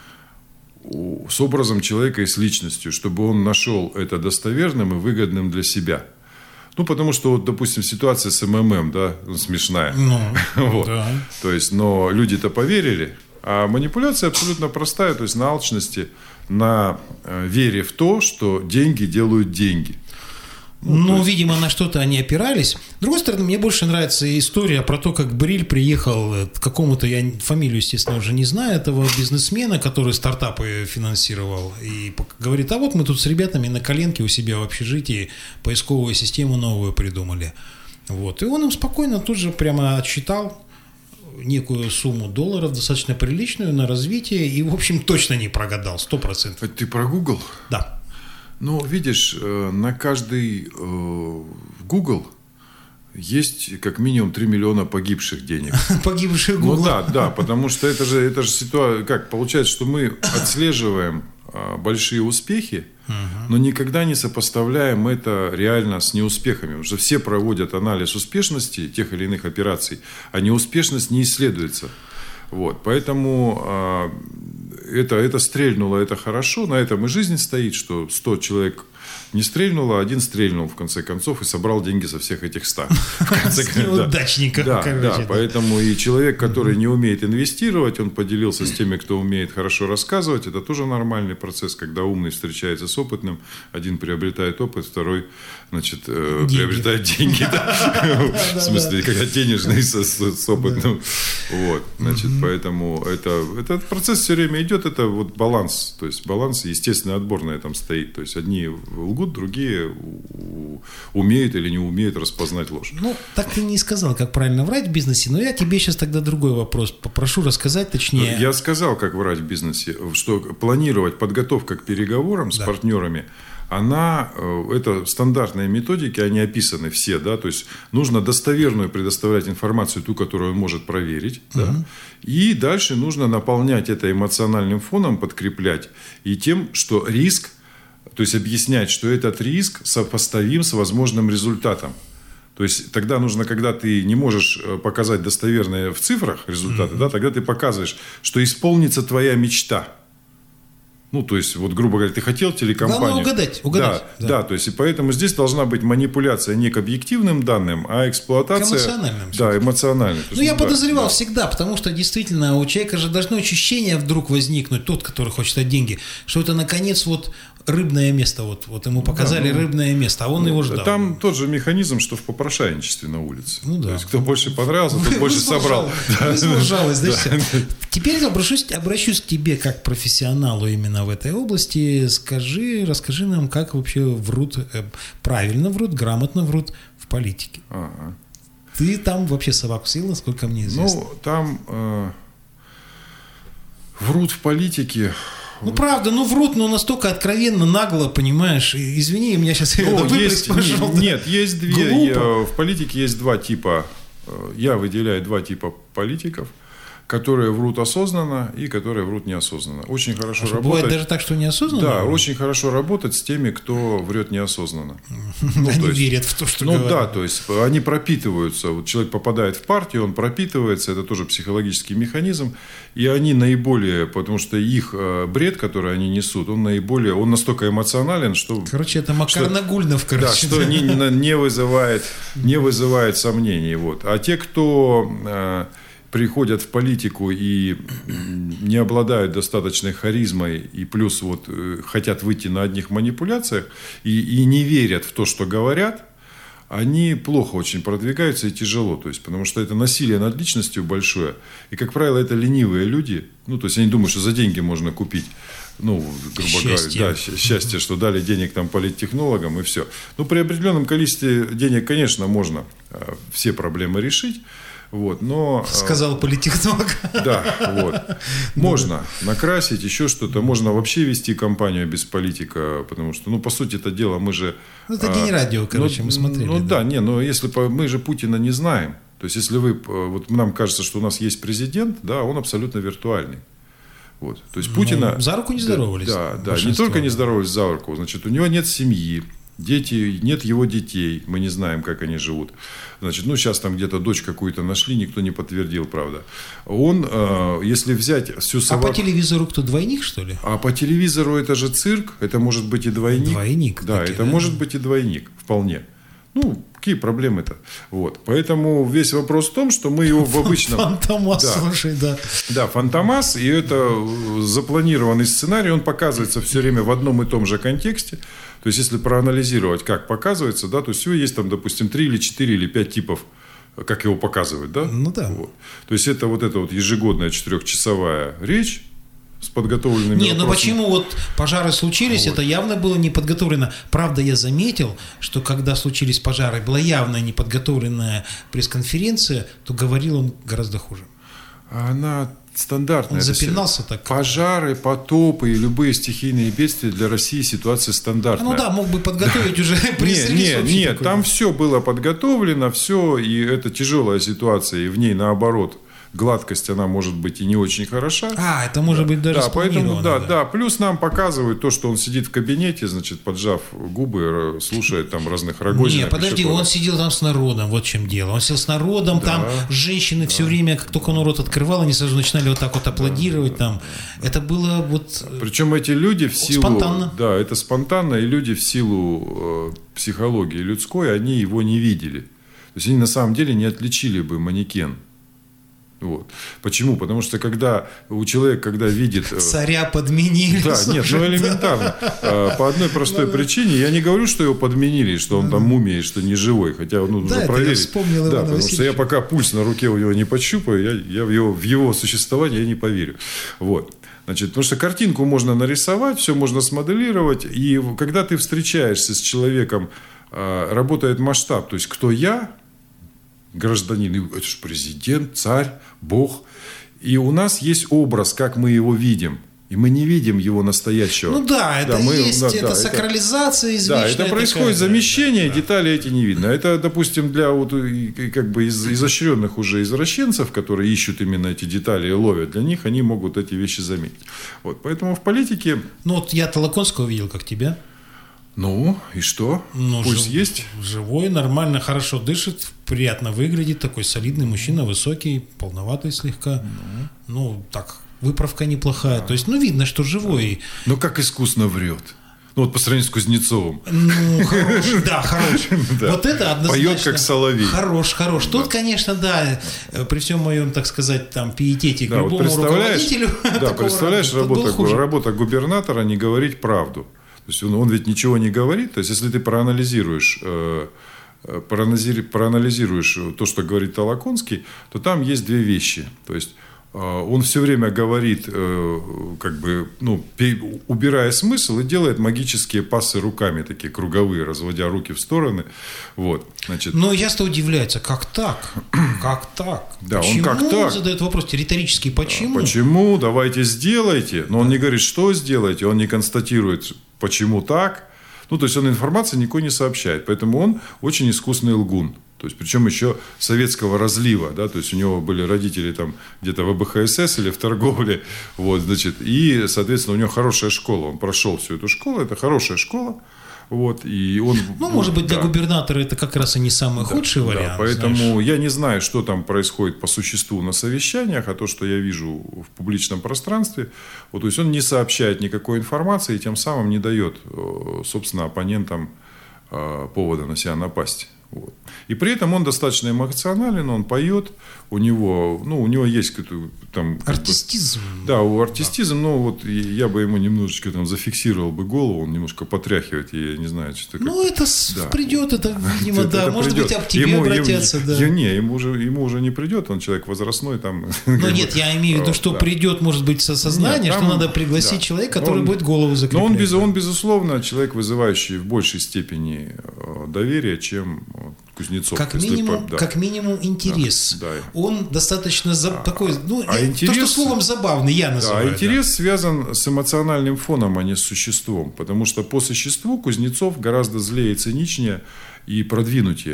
образом человека и с личностью, чтобы он нашел это достоверным и выгодным для себя. Ну, потому что, вот, допустим, ситуация с МММ, да, смешная. Вот. Да. То есть, но люди-то поверили, а манипуляция абсолютно простая, то есть на алчности, на вере в то, что деньги делают деньги. Ну, есть... видимо, на что-то они опирались. С другой стороны, мне больше нравится история про то, как Бриль приехал к какому-то, я фамилию, естественно, уже не знаю, этого бизнесмена, который стартапы финансировал, и говорит, а вот мы тут с ребятами на коленке у себя в общежитии поисковую систему новую придумали. Вот. И он им спокойно тут же прямо отсчитал некую сумму долларов, достаточно приличную, на развитие, и, в общем, точно не прогадал, 100%. Это ты про Google? Да. Ну, видишь, на каждый Google есть как минимум 3 миллиона погибших денег. Погибших Google. Ну да, потому что это же ситуация, как получается, что мы отслеживаем большие успехи, но никогда не сопоставляем это реально с неуспехами. Потому что все проводят анализ успешности тех или иных операций, а неуспешность не исследуется. Вот, поэтому это стрельнуло, это хорошо, на этом и жизнь стоит, что 100 человек не стрельнуло, один стрельнул в конце концов и собрал деньги со всех этих 100. С неудачников. Да, поэтому и человек, который не умеет инвестировать, он поделился с теми, кто умеет хорошо рассказывать, это тоже нормальный процесс, когда умный встречается с опытным, один приобретает опыт, второй, значит, приобретает деньги. В смысле, когда денежный с опытным. Вот, значит, поэтому этот процесс все время идет, это вот баланс, то есть баланс, естественный отбор на этом стоит, то есть одни лгут, другие умеют или не умеют распознать ложь. Ну, так ты не сказал, как правильно врать в бизнесе, но я тебе сейчас тогда другой вопрос попрошу рассказать точнее. Я сказал, как врать в бизнесе, что планировать подготовка к переговорам с партнерами, это стандартные методики, они описаны все, да, то есть нужно достоверную предоставлять информацию, ту, которую он может проверить, да, и дальше нужно наполнять это эмоциональным фоном, подкреплять, и тем, что риск, то есть объяснять, что этот риск сопоставим с возможным результатом. То есть тогда нужно, когда ты не можешь показать достоверные в цифрах результаты, да, тогда ты показываешь, что исполнится твоя мечта. Ну, то есть, вот, грубо говоря, ты хотел телекомпанию. Главное угадать. Да, то есть, и поэтому здесь должна быть манипуляция не к объективным данным, а эксплуатация. К эмоциональным. Да, эмоциональным. Ну, я подозревал всегда, потому что действительно у человека же должно ощущение вдруг возникнуть, тот, который хочет отдать деньги, что это, наконец, вот рыбное место, вот ему показали рыбное место, а он его ждал. Там тот же механизм, что в попрошайничестве на улице. Ну, да. То есть, кто больше понравился, тот больше собрал. Вызвал Теперь обращусь к тебе как профессионалу именно в этой области. Расскажи нам, как вообще врут, правильно врут, грамотно врут в политике. Ты там вообще собаку съел, насколько мне известно. Ну, там врут в политике. Ну, правда, врут, но настолько откровенно, нагло, понимаешь. Извини, меня сейчас выпрыгнешь, пожалуйста. Нет, есть две. В политике есть два типа. Я выделяю два типа политиков, которые врут осознанно и которые врут неосознанно. Очень хорошо работать. Бывает даже так, что неосознанно? Да, очень хорошо работать с теми, кто врет неосознанно. Они верят в то, что говорят. Да, то есть они пропитываются. Вот человек попадает в партию, он пропитывается, это тоже психологический механизм. И они наиболее, потому что их бред, который они несут, он настолько эмоционален, что... Короче, это Макар Нагульнов, Да, что не вызывает сомнений. Вот. А те, кто... приходят в политику и не обладают достаточной харизмой, и плюс хотят выйти на одних манипуляциях, и не верят в то, что говорят, они плохо очень продвигаются и тяжело. То есть, потому что это насилие над личностью большое. И, как правило, это ленивые люди. Ну, то есть, они думают, что за деньги можно купить, грубо говоря, счастье, что дали денег там политтехнологам, и все. При определенном количестве денег, конечно, можно все проблемы решить. Но... Сказал политтехнолог. Да, можно накрасить, еще что-то. Можно вообще вести кампанию без политика, потому что, по сути, это дело мы же... Это День радио, мы смотрели. Если мы же Путина не знаем. То есть, если нам кажется, что у нас есть президент, да, он абсолютно виртуальный. Вот. То есть Путина... За руку не здоровались. Да, не только не здоровались за руку. Значит, у него нет семьи, нет его детей. Мы не знаем, как они живут. Значит, сейчас там где-то дочь какую-то нашли, никто не подтвердил, правда. Он, если взять всю А по телевизору кто, двойник, что ли? А по телевизору это же цирк, это может быть и двойник. Двойник. Да, это может быть и двойник, вполне. Какие проблемы-то? Вот. Поэтому весь вопрос в том, что мы его в обычном... Фантомас, слушай, да. Да, Фантомас, и это запланированный сценарий, он показывается все время в одном и том же контексте. То есть, если проанализировать, как показывается, да, то всего есть там, допустим, 3 или 4 или 5 типов, как его показывают, да? Ну да. Вот. То есть, это вот эта вот ежегодная 4-часовая речь с подготовленными вопросами. Почему вот пожары случились, это явно было не подготовлено. Правда, я заметил, что когда случились пожары, была явно неподготовленная пресс-конференция, то говорил он гораздо хуже. Она стандартная. Он запинался так. Пожары, потопы и любые стихийные бедствия для России ситуация стандартная. Мог бы подготовить уже пресс-релиз. Нет, там все было подготовлено, все, и это тяжелая ситуация, и в ней наоборот гладкость, она может быть и не очень хороша. Это может быть даже поэтому, да. Плюс нам показывают то, что он сидит в кабинете, значит, поджав губы, слушает там разных Рогозина. Подожди, он сидел там с народом, вот в чем дело. Он сидел с народом, там женщины все время, как только он рот открывал, они сразу начинали вот так вот аплодировать там. Это было вот... Причем эти люди в силу... Спонтанно. Да, это спонтанно, и люди в силу психологии людской, они его не видели. То есть, они на самом деле не отличили бы манекен. Вот. Почему? Потому что когда у человека, когда видит... Царя подменили. Да, нет, элементарно. По одной простой причине. Я не говорю, что его подменили, что он там мумия, что не живой. Хотя нужно проверить. Я вспомнил Ивана потому что я пока пульс на руке у него не пощупаю, я в его существование я не поверю. Вот. Значит, потому что картинку можно нарисовать, все можно смоделировать. И когда ты встречаешься с человеком, работает масштаб. То есть, кто я... гражданин, это же президент, царь, бог. И у нас есть образ, как мы его видим. И мы не видим его настоящего. Это сакрализация извечная. Да, это происходит замещение, детали эти не видно. Это, допустим, для изощренных уже извращенцев, которые ищут именно эти детали и ловят, для них они могут эти вещи заметить. Вот, поэтому в политике... я Толоконского видел, как тебя. И что? Пульс есть? Живой, нормально, хорошо дышит, приятно выглядит, такой солидный мужчина, высокий, полноватый слегка. Выправка неплохая. То есть, видно, что живой. Но как искусно врет. По сравнению с Кузнецовым. Хороший, да, хороший. Вот это однозначно. Поет как соловей. Хорош. Тут, конечно, да, при всем моем, так сказать, там, пиетете к любому руководителю. Да, представляешь, работа губернатора не говорить правду. То есть, он ведь ничего не говорит. То есть, если ты проанализируешь то, что говорит Толоконский, то там есть две вещи. То есть, он все время говорит, убирая смысл, и делает магические пассы руками, такие круговые, разводя руки в стороны. Вот, значит. Но я-то удивляется, как так? Как так? Да, почему? Он как так? Задает вопрос риторический, почему? Почему? Давайте сделайте. Но он не говорит, что сделайте, он не констатирует, почему так. То есть, он информации никакой не сообщает. Поэтому он очень искусный лгун. То есть, причем еще советского разлива. Да? То есть, у него были родители там, где-то в АБХСС или в торговле. Вот, значит, и, соответственно, у него хорошая школа. Он прошел всю эту школу. Это хорошая школа. Вот, и он, может быть, для губернатора это как раз и не самый худший вариант. Поэтому я не знаю, что там происходит по существу на совещаниях, а то, что я вижу в публичном пространстве, то есть он не сообщает никакой информации и тем самым не дает, собственно, оппонентам повода на себя напасть. Вот. И при этом он достаточно эмоционален, он поет, у него есть там... Артистизм. Артистизм, я бы ему немножечко там зафиксировал бы голову, он немножко потряхивает, я не знаю, что это придет, это, видимо, может быть, к тебе обратятся, ему уже не придет, он человек возрастной там... Нет, я имею в виду, что придет, может быть, со сознания, что надо пригласить человека, который будет голову закреплять. Но он, безусловно, человек, вызывающий в большей степени доверие, чем Кузнецов. Как минимум интерес. Да. Он достаточно такой, то, что словом забавный, я называю. Интерес связан с эмоциональным фоном, а не с существом. Потому что по существу Кузнецов гораздо злее, циничнее и продвинутее.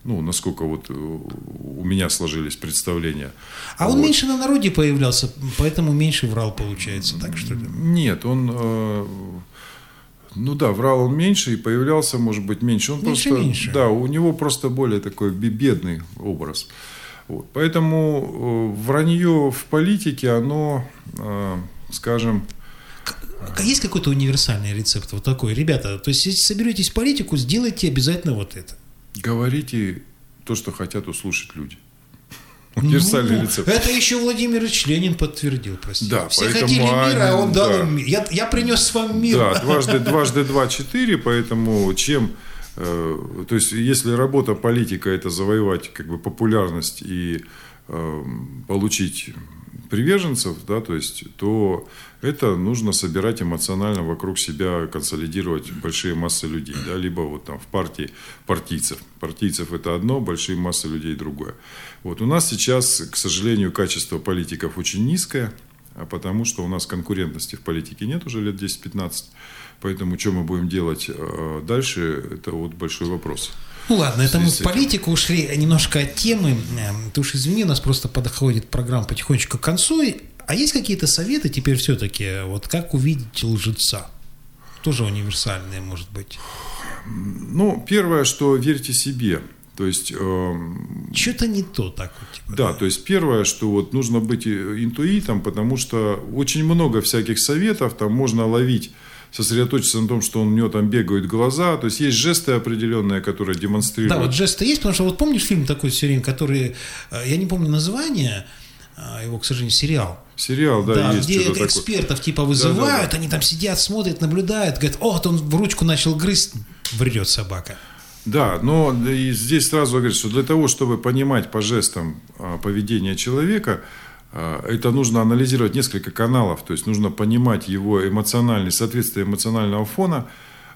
ну, насколько вот у меня сложились представления. А он меньше на народе появлялся, поэтому меньше врал, получается, так что ли? Нет, он... Ну да, врал он меньше и появлялся, может быть, меньше. Он меньше. Да, у него просто более такой бедный образ. Вот. Поэтому вранье в политике, оно, скажем... Есть какой-то универсальный рецепт вот такой? Ребята, то есть, если соберетесь в политику, сделайте обязательно вот это. Говорите то, что хотят услышать люди. Универсальный рецепт. Это еще Владимир Ильич Ленин подтвердил, простите. Да, все хотели мира, а он дал им мир. Я принес вам мир. Да, дважды 2 – 4, поэтому то есть, если работа политика – это завоевать как бы популярность и получить приверженцев, да, то это нужно собирать эмоционально вокруг себя, консолидировать большие массы людей, да, либо вот там в партии партийцев. Партийцев это одно, большие массы людей другое. Вот у нас сейчас, к сожалению, качество политиков очень низкое, потому что у нас конкурентности в политике нет уже лет 10-15, поэтому что мы будем делать дальше, это вот большой вопрос. Ну ладно, это мы в политику ушли немножко от темы. Ты уж извини, у нас просто подходит программа потихонечку к концу. А есть какие-то советы теперь все-таки, вот как увидеть лжеца? Тоже универсальные, может быть. Ну, первое, что верьте себе. То есть... Что-то не то так вот. Типа, да, то есть первое, что вот нужно быть интуитом, потому что очень много всяких советов, там можно ловить, сосредоточиться на том, что у него там бегают глаза. То есть есть жесты определенные, которые демонстрируют. Да, вот жесты есть, потому что вот помнишь фильм такой все время, который, я не помню название, его, к сожалению, сериал. Сериал, да, есть. Где экспертов типа вызывают, да. Они там сидят, смотрят, наблюдают, говорят, вот он в ручку начал грызть, врет собака. Да, но и здесь сразу говорят, что для того, чтобы понимать по жестам поведение человека, это нужно анализировать несколько каналов, то есть нужно понимать его соответствие эмоционального фона.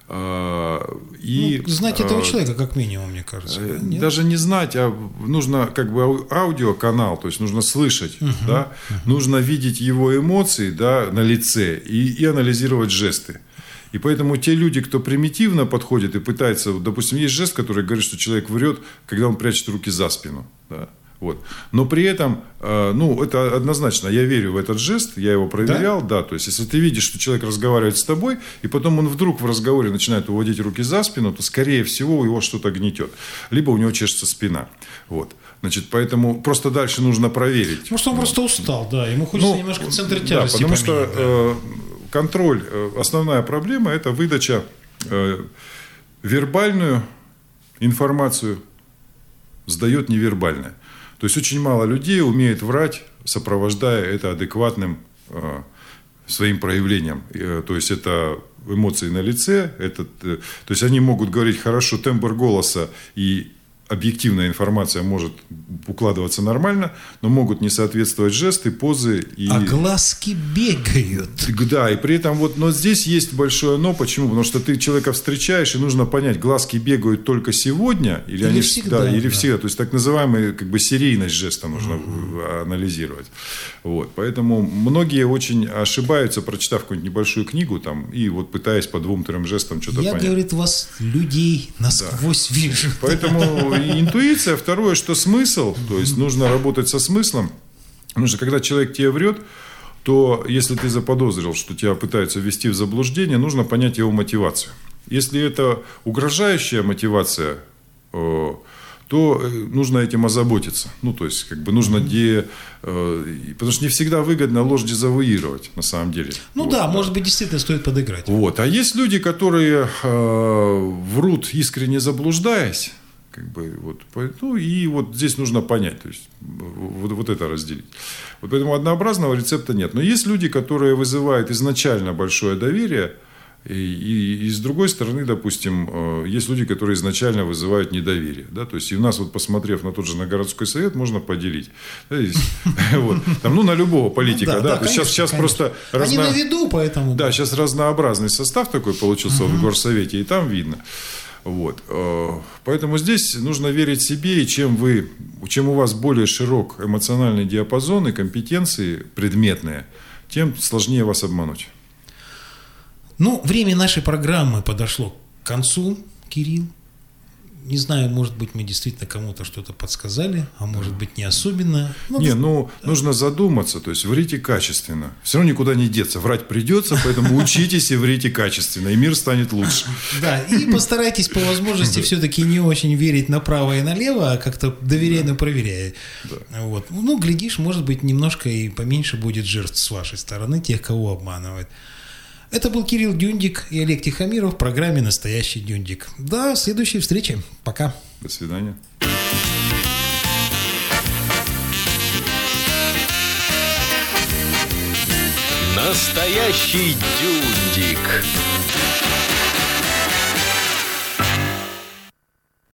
И, знать этого человека, как минимум, мне кажется. Нет? Даже не знать, а нужно как бы аудиоканал, то есть нужно слышать, да? Нужно видеть его эмоции, да, на лице и анализировать жесты. И поэтому те люди, кто примитивно подходит и пытается, допустим, есть жест, который говорит, что человек врет, когда он прячет руки за спину, да? Вот. Но при этом, это однозначно, я верю в этот жест, я его проверял, да, то есть, если ты видишь, что человек разговаривает с тобой, и потом он вдруг в разговоре начинает уводить руки за спину, то, скорее всего, его что-то гнетет, либо у него чешется спина, вот. Значит, поэтому просто дальше нужно проверить. Может, он просто устал, да, ему хочется немножко центр тяжести потому поменять. Что контроль, основная проблема – это выдача вербальную информацию сдает невербальное. То есть очень мало людей умеет врать, сопровождая это адекватным своим проявлением. То есть это эмоции на лице, то есть они могут говорить хорошо, тембр голоса и объективная информация может укладываться нормально, но могут не соответствовать жесты, позы. А глазки бегают. Да, и при этом но здесь есть большое но. Почему? Потому что ты человека встречаешь, и нужно понять, глазки бегают только сегодня, или они всегда. Или всегда. То есть так называемая как бы серийность жеста нужно анализировать. Вот. Поэтому многие очень ошибаются, прочитав какую-нибудь небольшую книгу, там, и вот пытаясь по 2-3 жестам что-то понять. Я, говорит, вас, людей, насквозь вижу. Поэтому интуиция, второе, что смысл, то есть нужно работать со смыслом, потому что когда человек тебе врет, то если ты заподозрил, что тебя пытаются ввести в заблуждение, нужно понять его мотивацию. Если это угрожающая мотивация, то нужно этим озаботиться. То есть, как бы нужно потому что не всегда выгодно ложь дезавуировать, на самом деле. Может быть, действительно стоит подыграть. Вот. А есть люди, которые врут, искренне заблуждаясь, как бы, и вот здесь нужно понять, то есть вот это разделить. Вот поэтому однообразного рецепта нет. Но есть люди, которые вызывают изначально большое доверие, и с другой стороны, допустим, есть люди, которые изначально вызывают недоверие. Да? То есть и у нас, посмотрев на тот же на городской совет, можно поделить. Да, на любого политика. Да, сейчас просто они на виду, поэтому. Да, сейчас разнообразный состав такой получился в горсовете, и там видно. Вот. Поэтому здесь нужно верить себе, и чем у вас более широк эмоциональный диапазон и компетенции предметные, тем сложнее вас обмануть. Время нашей программы подошло к концу, Кирилл. Не знаю, может быть, мы действительно кому-то что-то подсказали, а может быть, не особенно. Нужно задуматься, то есть врите качественно. Все равно никуда не деться. Врать придется, поэтому учитесь и врите качественно, и мир станет лучше. Да, и постарайтесь по возможности все-таки не очень верить направо и налево, а как-то доверяя, но проверяя. Вот. Глядишь, может быть, немножко и поменьше будет жертв с вашей стороны, тех, кого обманывают. Это был Кирилл Дюндик и Олег Тихомиров в программе «Настоящий Дюндик». До следующей встречи. Пока. До свидания. Настоящий Дюндик.